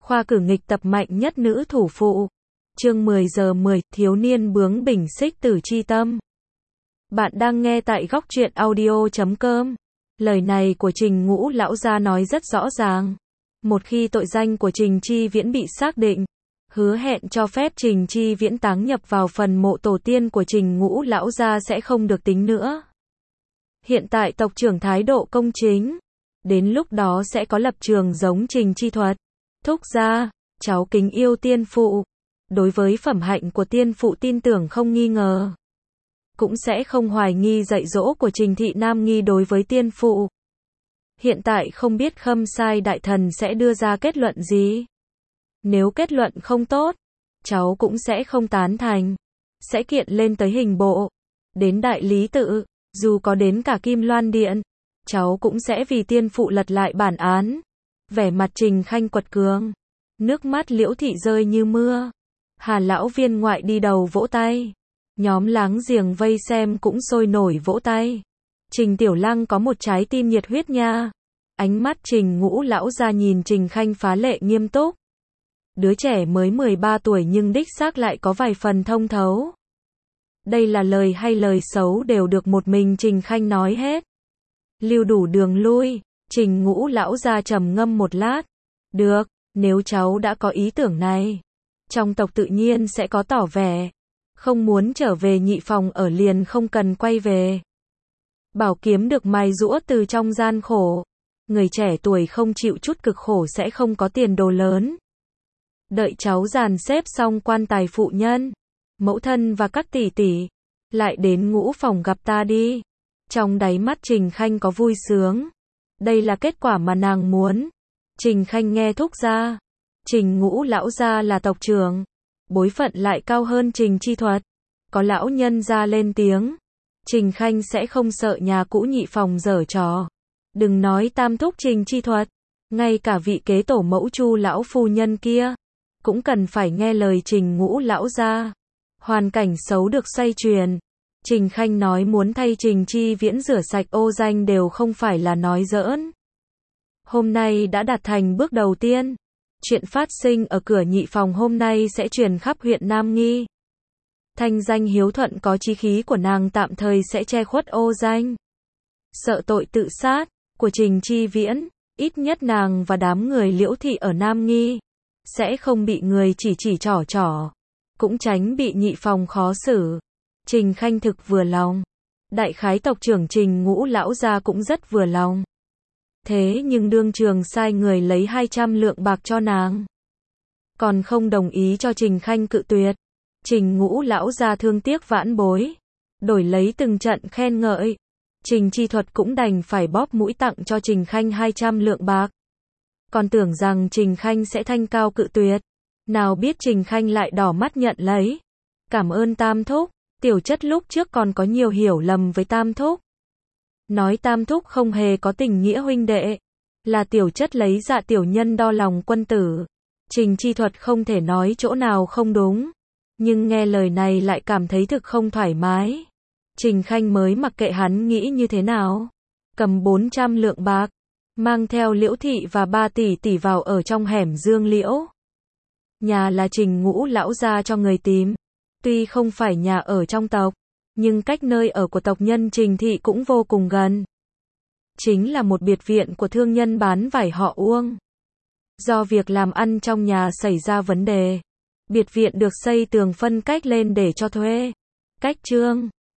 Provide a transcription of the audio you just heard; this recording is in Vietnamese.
Khoa cử nghịch tập mạnh nhất nữ thủ phụ. Chương 10 giờ 10, thiếu niên bướng bỉnh xích tử chi tâm. Bạn đang nghe tại góc truyện audio.com. Lời này của Trình Ngũ lão gia nói rất rõ ràng. Một khi tội danh của Trình Chi Viễn bị xác định, hứa hẹn cho phép Trình Chi Viễn táng nhập vào phần mộ tổ tiên của Trình Ngũ lão gia sẽ không được tính nữa. Hiện tại tộc trưởng thái độ công chính, đến lúc đó sẽ có lập trường giống Trình Chi Thuật. Thúc gia, cháu kính yêu tiên phụ. Đối với phẩm hạnh của tiên phụ tin tưởng không nghi ngờ. Cũng sẽ không hoài nghi dạy dỗ của Trình Thị Nam Nghi đối với tiên phụ. Hiện tại không biết Khâm Sai Đại Thần sẽ đưa ra kết luận gì. Nếu kết luận không tốt, cháu cũng sẽ không tán thành. Sẽ kiện lên tới hình bộ, đến đại lý tự, dù có đến cả Kim Loan Điện, cháu cũng sẽ vì tiên phụ lật lại bản án. Vẻ mặt Trình Khanh quật cường, nước mắt Liễu Thị rơi như mưa. Hà lão viên ngoại đi đầu vỗ tay. Nhóm láng giềng vây xem cũng sôi nổi vỗ tay. Trình Tiểu Lăng có một trái tim nhiệt huyết nha. Ánh mắt Trình Ngũ lão ra nhìn Trình Khanh phá lệ nghiêm túc. Đứa trẻ mới 13 tuổi nhưng đích xác lại có vài phần thông thấu. Đây là lời hay lời xấu đều được một mình Trình Khanh nói hết. Lưu đủ đường lui. Trình Ngũ lão ra trầm ngâm một lát. Được, nếu cháu đã có ý tưởng này, trong tộc tự nhiên sẽ có tỏ vẻ. Không muốn trở về nhị phòng ở liền không cần quay về. Bảo kiếm được mài giũa từ trong gian khổ. Người trẻ tuổi không chịu chút cực khổ sẽ không có tiền đồ lớn. Đợi cháu dàn xếp xong quan tài phụ nhân, mẫu thân và các tỷ tỷ, lại đến Ngũ phòng gặp ta đi. Trong đáy mắt Trình Khanh có vui sướng. Đây là kết quả mà nàng muốn. Trình Khanh nghe thúc gia. Trình Ngũ lão gia là tộc trưởng, bối phận lại cao hơn Trình Chi Thuật. Có lão nhân gia lên tiếng, Trình Khanh sẽ không sợ nhà cũ nhị phòng giở trò. Đừng nói tam thúc Trình Chi Thuật, ngay cả vị kế tổ mẫu Chu lão phu nhân kia cũng cần phải nghe lời Trình Ngũ lão gia. Hoàn cảnh xấu được xoay chuyển. Trình Khanh nói muốn thay Trình Chi Viễn rửa sạch ô danh đều không phải là nói giỡn. Hôm nay đã đạt thành bước đầu tiên. Chuyện phát sinh ở cửa nhị phòng hôm nay sẽ truyền khắp huyện Nam Nghi. Thanh danh hiếu thuận có chí khí của nàng tạm thời sẽ che khuất ô danh. Sợ tội tự sát của Trình Chi Viễn, ít nhất nàng và đám người Liễu Thị ở Nam Nghi sẽ không bị người chỉ trỏ, cũng tránh bị nhị phòng khó xử. Trình Khanh thực vừa lòng. Đại khái tộc trưởng Trình Ngũ lão gia cũng rất vừa lòng. Thế nhưng đương trường sai người lấy 200 lượng bạc cho nàng, còn không đồng ý cho Trình Khanh cự tuyệt. Trình Ngũ lão gia thương tiếc vãn bối, đổi lấy từng trận khen ngợi. Trình Chi Thuật cũng đành phải bóp mũi tặng cho Trình Khanh 200 lượng bạc. Còn tưởng rằng Trình Khanh sẽ thanh cao cự tuyệt, nào biết Trình Khanh lại đỏ mắt nhận lấy. Cảm ơn tam thúc, tiểu chất lúc trước còn có nhiều hiểu lầm với tam thúc. Nói tam thúc không hề có tình nghĩa huynh đệ, là tiểu chất lấy dạ tiểu nhân đo lòng quân tử. Trình Chi Thuật không thể nói chỗ nào không đúng, nhưng nghe lời này lại cảm thấy thực không thoải mái. Trình Khanh mới mặc kệ hắn nghĩ như thế nào, cầm 400 lượng bạc, mang theo Liễu Thị và 3 tỷ tỷ vào ở trong hẻm Dương Liễu. Nhà là Trình Ngũ lão gia cho người tìm, tuy không phải nhà ở trong tộc, nhưng cách nơi ở của tộc nhân Trình Thị cũng vô cùng gần. Chính là một biệt viện của thương nhân bán vải họ Uông. Do việc làm ăn trong nhà xảy ra vấn đề, biệt viện được xây tường phân cách lên để cho thuê. Cách trương,